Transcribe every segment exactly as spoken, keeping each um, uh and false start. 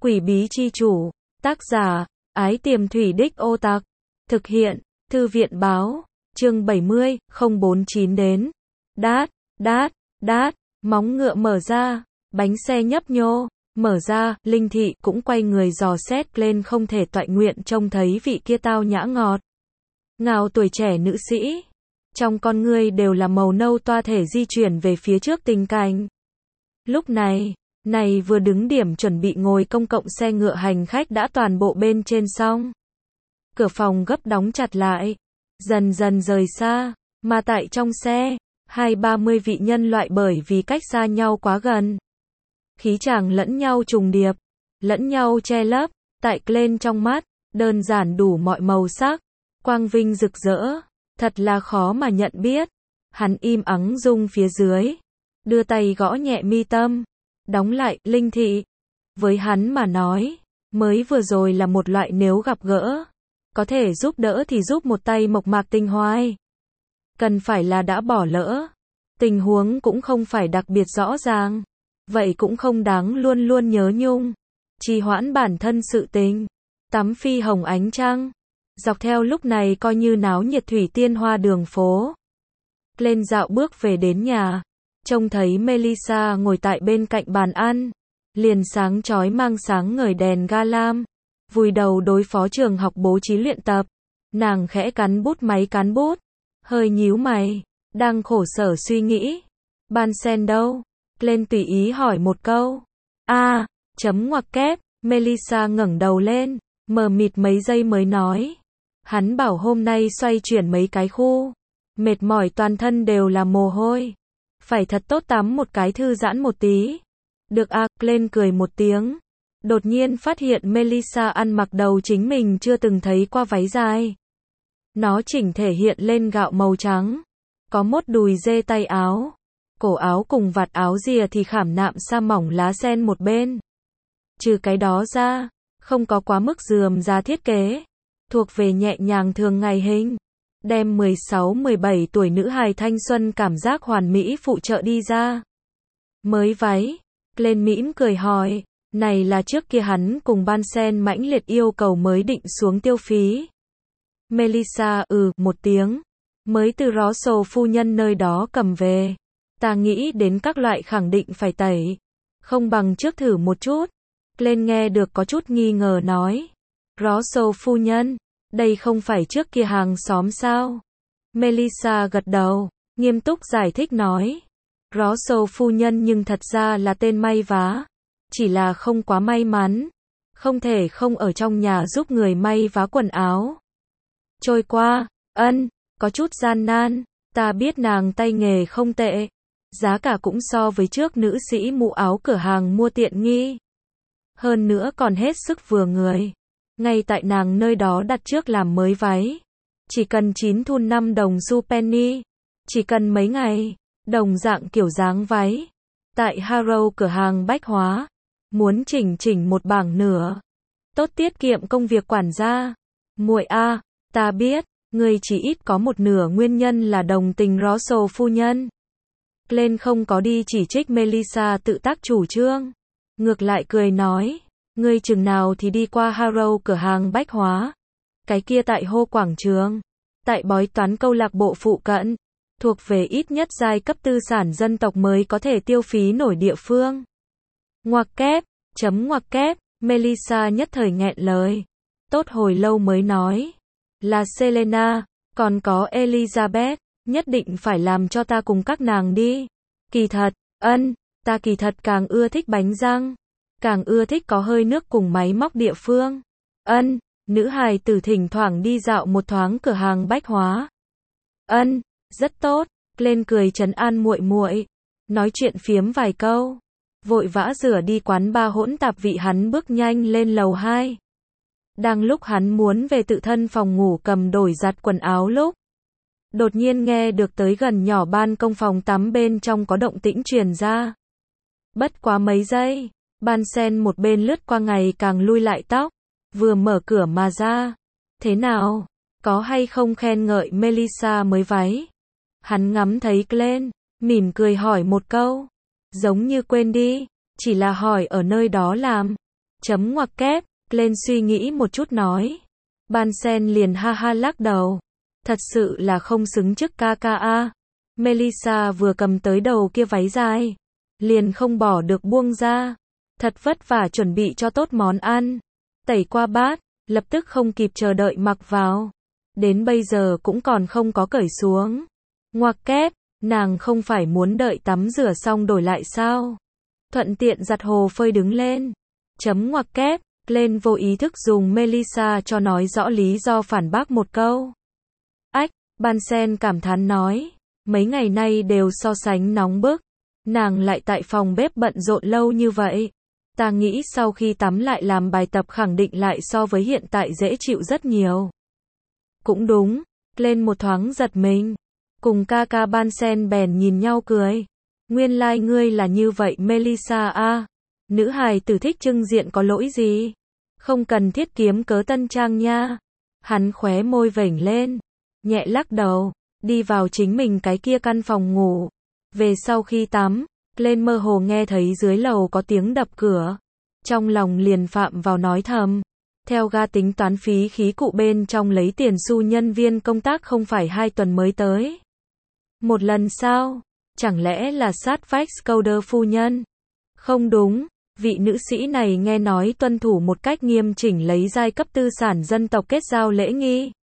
Quỷ bí chi chủ, tác giả, Ái Tiềm Thủy Đích Ô Tặc, thực hiện, Thư viện báo, chương bảy mươi, không bốn chín đến. Đát, đát, đát, móng ngựa mở ra, bánh xe nhấp nhô, mở ra, Linh Thị cũng quay người dò xét lên, không thể toại nguyện trông thấy vị kia tao nhã ngọt ngào tuổi trẻ nữ sĩ. Trong con ngươi đều là màu nâu toa thể di chuyển về phía trước tình cảnh. Lúc này, này vừa đứng điểm chuẩn bị ngồi công cộng xe ngựa hành khách đã toàn bộ bên trên xong. Cửa phòng gấp đóng chặt lại, dần dần rời xa, mà tại trong xe, hai ba mươi vị nhân loại bởi vì cách xa nhau quá gần. Khí chàng lẫn nhau trùng điệp, lẫn nhau che lấp, tại lên trong mắt, đơn giản đủ mọi màu sắc, quang vinh rực rỡ, thật là khó mà nhận biết. Hắn im ắng rung phía dưới, đưa tay gõ nhẹ mi tâm, đóng lại, Linh Thị. Với hắn mà nói, mới vừa rồi là một loại nếu gặp gỡ, có thể giúp đỡ thì giúp một tay mộc mạc tinh hoai. Cần phải là đã bỏ lỡ, tình huống cũng không phải đặc biệt rõ ràng, vậy cũng không đáng luôn luôn nhớ nhung, trì hoãn bản thân sự tình. Tắm phi hồng ánh trăng, dọc theo lúc này coi như náo nhiệt thủy tiên hoa đường phố. Lên dạo bước về đến nhà, trông thấy Melissa ngồi tại bên cạnh bàn ăn, liền sáng chói mang sáng ngời đèn ga lam, vùi đầu đối phó trường học bố trí luyện tập. Nàng khẽ cắn bút máy cán bút, hơi nhíu mày, đang khổ sở suy nghĩ. Ban sen đâu? Lên tùy ý hỏi một câu. A, à, chấm ngoặc kép, Melissa ngẩng đầu lên, mờ mịt mấy giây mới nói. Hắn bảo hôm nay xoay chuyển mấy cái khu, mệt mỏi toàn thân đều là mồ hôi, phải thật tốt tắm một cái thư giãn một tí. Được à, lên cười một tiếng. Đột nhiên phát hiện Melissa ăn mặc đầu chính mình chưa từng thấy qua váy dài. Nó chỉnh thể hiện lên gạo màu trắng, có mốt đùi dê tay áo, cổ áo cùng vạt áo rìa thì khảm nạm sa mỏng lá sen một bên. Trừ cái đó ra, không có quá mức rườm rà thiết kế, thuộc về nhẹ nhàng thường ngày hình, đem mười sáu mười bảy tuổi nữ hài thanh xuân cảm giác hoàn mỹ phụ trợ đi ra. Mới váy, lên mỉm cười hỏi, này là trước kia hắn cùng Ban Sen mãnh liệt yêu cầu mới định xuống tiêu phí. Melissa ừ một tiếng, mới từ Russell phu nhân nơi đó cầm về. Ta nghĩ đến các loại khẳng định phải tẩy, không bằng trước thử một chút. Lên nghe được có chút nghi ngờ nói, Russell phu nhân, đây không phải trước kia hàng xóm sao? Melissa gật đầu, nghiêm túc giải thích nói, Russell phu nhân nhưng thật ra là tên may vá, chỉ là không quá may mắn, không thể không ở trong nhà giúp người may vá quần áo. Trôi qua, ân, có chút gian nan, ta biết nàng tay nghề không tệ, giá cả cũng so với trước nữ sĩ mũ áo cửa hàng mua tiện nghi. Hơn nữa còn hết sức vừa người. Ngay tại nàng nơi đó đặt trước làm mới váy, chỉ cần chín thun năm đồng xu penny, chỉ cần mấy ngày, đồng dạng kiểu dáng váy. Tại Harrow cửa hàng bách hóa, muốn chỉnh chỉnh một bảng nửa, tốt tiết kiệm công việc quản gia. Muội a, ta biết, ngươi chỉ ít có một nửa nguyên nhân là đồng tình Russell phu nhân. Lên không có đi chỉ trích Melissa tự tác chủ trương, ngược lại cười nói, ngươi chừng nào thì đi qua Harrow cửa hàng bách hóa. Cái kia tại Hô Quảng Trường, tại bói toán câu lạc bộ phụ cận, thuộc về ít nhất giai cấp tư sản dân tộc mới có thể tiêu phí nổi địa phương. Ngoặc kép, chấm ngoặc kép, Melissa nhất thời nghẹn lời. Tốt hồi lâu mới nói, là Selena, còn có Elizabeth, nhất định phải làm cho ta cùng các nàng đi. Kỳ thật, ân, ta kỳ thật càng ưa thích bánh răng, càng ưa thích có hơi nước cùng máy móc địa phương. Ân, nữ hài tử thỉnh thoảng đi dạo một thoáng cửa hàng bách hóa. Ân, rất tốt. Lên cười trấn an muội muội, nói chuyện phiếm vài câu, vội vã rửa đi quán ba hỗn tạp vị. Hắn bước nhanh lên lầu hai. Đang lúc hắn muốn về tự thân phòng ngủ cầm đổi giặt quần áo lúc, đột nhiên nghe được tới gần nhỏ ban công phòng tắm bên trong có động tĩnh truyền ra. Bất quá mấy giây, Ban Sen một bên lướt qua ngày càng lui lại tóc, vừa mở cửa mà ra. Thế nào? Có hay không khen ngợi Melissa mới váy? Hắn ngắm thấy Glenn, mỉm cười hỏi một câu. Giống như quên đi, chỉ là hỏi ở nơi đó làm. Chấm ngoặc kép, Glenn suy nghĩ một chút nói. Bunsen liền ha ha lắc đầu. Thật sự là không xứng chức ca ca a. Melissa vừa cầm tới đầu kia váy dài, liền không bỏ được buông ra. Thật vất vả chuẩn bị cho tốt món ăn. Tẩy qua bát, lập tức không kịp chờ đợi mặc vào. Đến bây giờ cũng còn không có cởi xuống. Ngoặc kép, nàng không phải muốn đợi tắm rửa xong đổi lại sao? Thuận tiện giặt hồ phơi đứng lên. Chấm ngoặc kép, Glenn vô ý thức dùng Melissa cho nói rõ lý do phản bác một câu. Ách, Bunsen cảm thán nói. Mấy ngày nay đều so sánh nóng bức. Nàng lại tại phòng bếp bận rộn lâu như vậy. Ta nghĩ sau khi tắm lại làm bài tập khẳng định lại so với hiện tại dễ chịu rất nhiều. Cũng đúng, Glenn một thoáng giật mình. Cùng ca ca Bunsen bèn nhìn nhau cười. Nguyên lai like ngươi là như vậy Melissa a. Nữ hài tử thích trưng diện có lỗi gì? Không cần thiết kiếm cớ tân trang nha. Hắn khóe môi vểnh lên, nhẹ lắc đầu, đi vào chính mình cái kia căn phòng ngủ. Về sau khi tắm, Glenn mơ hồ nghe thấy dưới lầu có tiếng đập cửa. Trong lòng liền phạm vào nói thầm. Theo ga tính toán phí khí cụ bên trong lấy tiền xu nhân viên công tác không phải hai tuần mới tới. Một lần sao? Chẳng lẽ là sát vách Scouder phu nhân? Không đúng, vị nữ sĩ này nghe nói tuân thủ một cách nghiêm chỉnh lấy giai cấp tư sản dân tộc kết giao lễ nghi.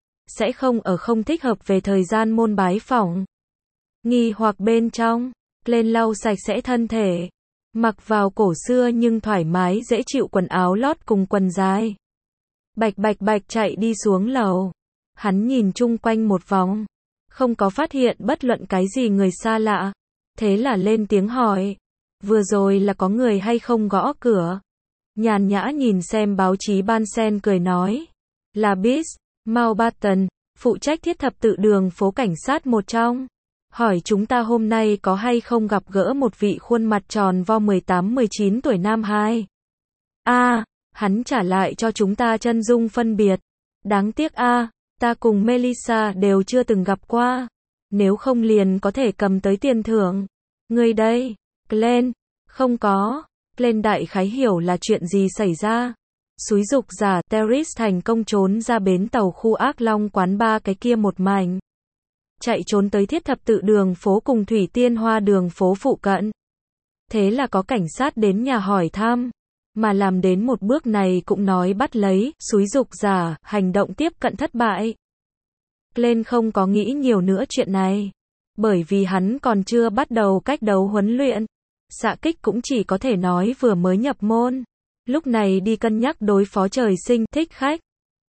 Sẽ không ở không thích hợp về thời gian môn bái phỏng. Nghi hoặc bên trong, lên lau sạch sẽ thân thể. Mặc vào cổ xưa nhưng thoải mái dễ chịu quần áo lót cùng quần dài. Bạch bạch bạch chạy đi xuống lầu. Hắn nhìn chung quanh một vòng. Không có phát hiện bất luận cái gì người xa lạ. Thế là lên tiếng hỏi. Vừa rồi là có người hay không gõ cửa? Nhàn nhã nhìn xem báo chí Bunsen cười nói. Là Bis, Mountbatten, phụ trách thiết thập tự đường phố cảnh sát một trong. Hỏi chúng ta hôm nay có hay không gặp gỡ một vị khuôn mặt tròn vo mười tám mười chín tuổi nam hai. A, à, hắn trả lại cho chúng ta chân dung phân biệt. Đáng tiếc a, à, ta cùng Melissa đều chưa từng gặp qua. Nếu không liền có thể cầm tới tiền thưởng. Người đây, Glenn, không có. Glenn đại khái hiểu là chuyện gì xảy ra. Xúi dục giả Terris thành công trốn ra bến tàu khu Ác Long quán ba cái kia một mảnh. Chạy trốn tới thiết thập tự đường phố cùng Thủy Tiên Hoa đường phố phụ cận. Thế là có cảnh sát đến nhà hỏi thăm. Mà làm đến một bước này cũng nói bắt lấy, xúi dục giả, hành động tiếp cận thất bại. Glenn không có nghĩ nhiều nữa chuyện này. Bởi vì hắn còn chưa bắt đầu cách đấu huấn luyện. Xạ kích cũng chỉ có thể nói vừa mới nhập môn. Lúc này đi cân nhắc đối phó trời sinh thích khách.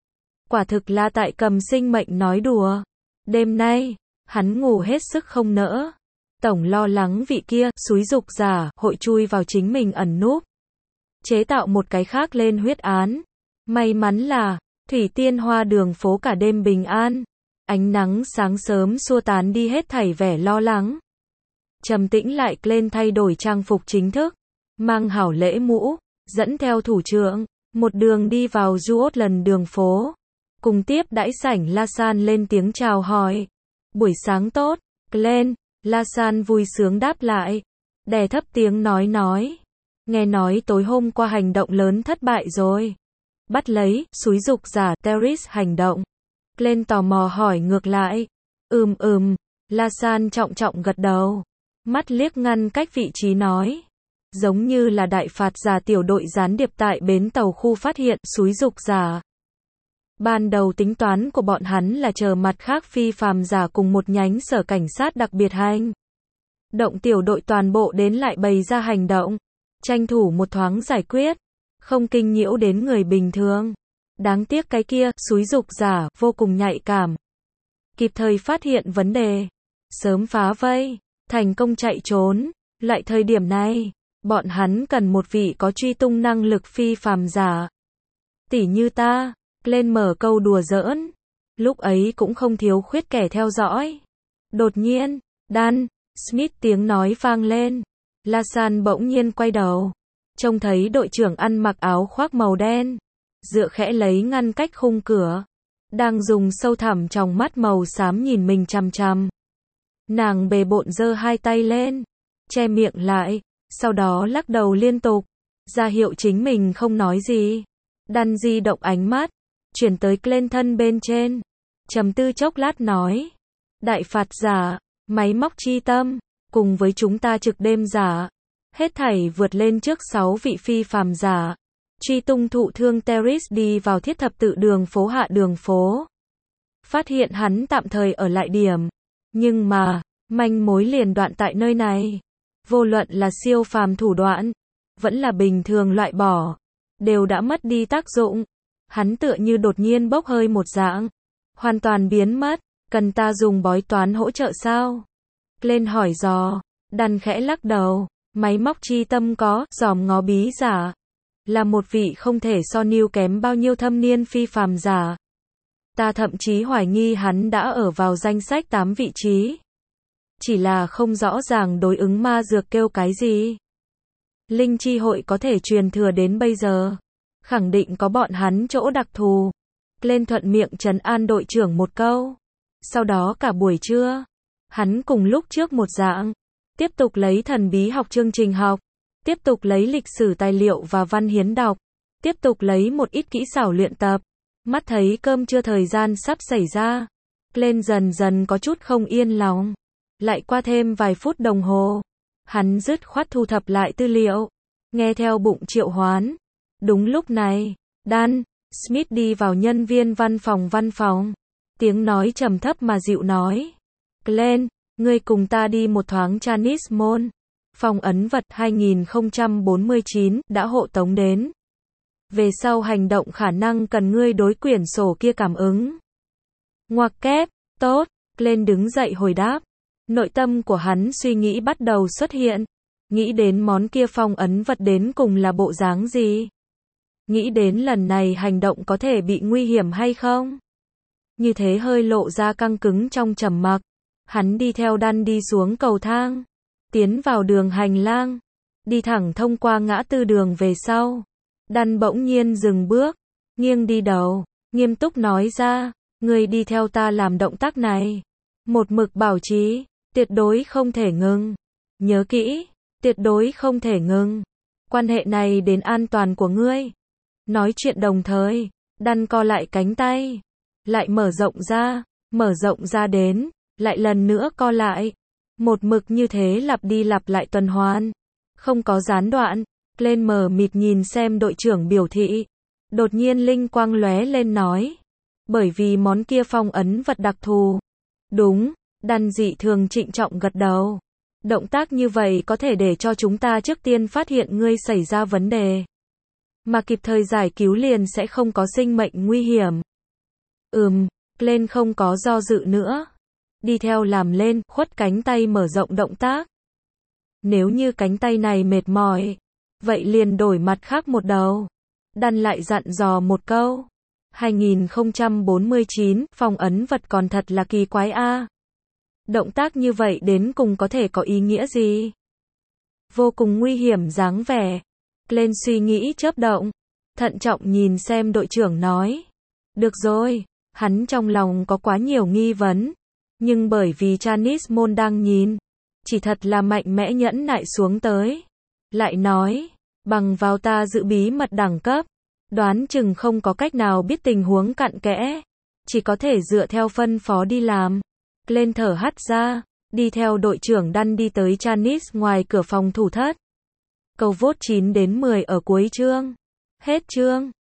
Quả thực là tại cầm sinh mệnh nói đùa. Đêm nay, hắn ngủ hết sức không nỡ. Tổng lo lắng vị kia, xúi dục giả, hội chui vào chính mình ẩn núp. Chế tạo một cái khác lên huyết án. May mắn là, Thủy Tiên Hoa đường phố cả đêm bình an. Ánh nắng sáng sớm xua tán đi hết thảy vẻ lo lắng. Trầm tĩnh lại lên thay đổi trang phục chính thức. Mang hảo lễ mũ, dẫn theo thủ trưởng, một đường đi vào Juotland đường phố. Cùng tiếp đãi sảnh Lasan lên tiếng chào hỏi. Buổi sáng tốt, Glenn. Lasan vui sướng đáp lại. Đè thấp tiếng nói nói. Nghe nói tối hôm qua hành động lớn thất bại rồi. Bắt lấy, xúi dục giả Terris hành động. Glenn tò mò hỏi ngược lại. Ừm ừm, Lasan trọng trọng gật đầu. Mắt liếc ngăn cách vị trí nói. Giống như là đại phạt giả tiểu đội gián điệp tại bến tàu khu phát hiện xúi dục giả. Ban đầu tính toán của bọn hắn là chờ mặt khác phi phàm giả cùng một nhánh sở cảnh sát đặc biệt hành động tiểu đội toàn bộ đến lại bày ra hành động. Tranh thủ một thoáng giải quyết. Không kinh nhiễu đến người bình thường. Đáng tiếc cái kia, xúi dục giả, vô cùng nhạy cảm. Kịp thời phát hiện vấn đề. Sớm phá vây. Thành công chạy trốn. Lại thời điểm này, bọn hắn cần một vị có truy tung năng lực phi phàm giả. Tỉ như ta. Lên mở câu đùa giỡn. Lúc ấy cũng không thiếu khuyết kẻ theo dõi. Đột nhiên, Dan Smith tiếng nói vang lên. Lasan bỗng nhiên quay đầu. Trông thấy đội trưởng ăn mặc áo khoác màu đen. Dựa khẽ lấy ngăn cách khung cửa. Đang dùng sâu thẳm trong mắt màu xám nhìn mình chằm chằm. Nàng bề bộn giơ hai tay lên. Che miệng lại. Sau đó lắc đầu liên tục. ra hiệu chính mình không nói gì. Dan di động ánh mắt, chuyển tới Clinton bên trên. Trầm tư chốc lát nói. Đại phạt giả, máy móc chi tâm, cùng với chúng ta trực đêm giả. Hết thảy vượt lên trước sáu vị phi phàm giả. Truy tung thụ thương Teris đi vào thiết thập tự đường phố hạ đường phố. Phát hiện hắn tạm thời ở lại điểm. Nhưng mà, manh mối liền đoạn tại nơi này. Vô luận là siêu phàm thủ đoạn, vẫn là bình thường loại bỏ, đều đã mất đi tác dụng. Hắn tựa như đột nhiên bốc hơi một dạng. Hoàn toàn biến mất, cần ta dùng bói toán hỗ trợ sao? Lên hỏi dò, Dan khẽ lắc đầu, máy móc chi tâm có, dòm ngó bí giả. Là một vị không thể so níu kém bao nhiêu thâm niên phi phàm giả. Ta thậm chí hoài nghi hắn đã ở vào danh sách tám vị trí. Chỉ là không rõ ràng đối ứng ma dược kêu cái gì. Linh chi hội có thể truyền thừa đến bây giờ. Khẳng định có bọn hắn chỗ đặc thù. Lên thuận miệng trấn an đội trưởng một câu. Sau đó cả buổi trưa, hắn cùng lúc trước một dạng. Tiếp tục lấy thần bí học chương trình học. Tiếp tục lấy lịch sử tài liệu và văn hiến đọc. Tiếp tục lấy một ít kỹ xảo luyện tập. Mắt thấy cơm trưa thời gian sắp xảy ra. Lên dần dần có chút không yên lòng. Lại qua thêm vài phút đồng hồ. Hắn dứt khoát thu thập lại tư liệu. Nghe theo bụng triệu hoán. Đúng lúc này, Dan Smith đi vào nhân viên văn phòng văn phòng. Tiếng nói trầm thấp mà dịu nói. Glenn, ngươi cùng ta đi một thoáng Chinese Mall. Phòng ấn vật hai nghìn không trăm bốn mươi chín đã hộ tống đến. Về sau hành động khả năng cần ngươi đối quyển sổ kia cảm ứng. Ngoặc kép, tốt, Glenn đứng dậy hồi đáp. Nội tâm của hắn suy nghĩ bắt đầu xuất hiện. Nghĩ đến món kia phong ấn vật đến cùng là bộ dáng gì. Nghĩ đến lần này hành động có thể bị nguy hiểm hay không. Như thế hơi lộ ra căng cứng trong trầm mặc. Hắn đi theo Dan đi xuống cầu thang. Tiến vào đường hành lang. Đi thẳng thông qua ngã tư đường về sau. Dan bỗng nhiên dừng bước. Nghiêng đi đầu. Nghiêm túc nói ra. Ngươi đi theo ta làm động tác này. Một mực bảo trì. Tuyệt đối không thể ngừng. Nhớ kỹ. Tuyệt đối không thể ngừng. Quan hệ này đến an toàn của ngươi. Nói chuyện đồng thời. Dan co lại cánh tay. Lại mở rộng ra. Mở rộng ra đến. Lại lần nữa co lại. Một mực như thế lặp đi lặp lại tuần hoàn. Không có gián đoạn. Lên mờ mịt nhìn xem đội trưởng biểu thị. Đột nhiên linh quang lóe lên nói. Bởi vì món kia phong ấn vật đặc thù. Đúng. Dan dị thường trịnh trọng gật đầu. Động tác như vậy có thể để cho chúng ta trước tiên phát hiện ngươi xảy ra vấn đề. Mà kịp thời giải cứu liền sẽ không có sinh mệnh nguy hiểm. Ừm, lên không có do dự nữa. Đi theo làm lên, khuất cánh tay mở rộng động tác. Nếu như cánh tay này mệt mỏi, vậy liền đổi mặt khác một đầu. Dan lại dặn dò một câu. hai nghìn không trăm bốn mươi chín, phong ấn vật còn thật là kỳ quái a. Động tác như vậy đến cùng có thể có ý nghĩa gì? Vô cùng nguy hiểm dáng vẻ. Lên suy nghĩ chớp động. Thận trọng nhìn xem đội trưởng nói. Được rồi, hắn trong lòng có quá nhiều nghi vấn. Nhưng bởi vì Chinese Mall đang nhìn. Chỉ thật là mạnh mẽ nhẫn nại xuống tới. Lại nói, bằng vào ta giữ bí mật đẳng cấp. Đoán chừng không có cách nào biết tình huống cặn kẽ. Chỉ có thể dựa theo phân phó đi làm. Lên thở hắt ra, đi theo đội trưởng Dan đi tới Chinese ngoài cửa phòng thủ thất. Câu vốt chín đến mười ở cuối chương. Hết chương.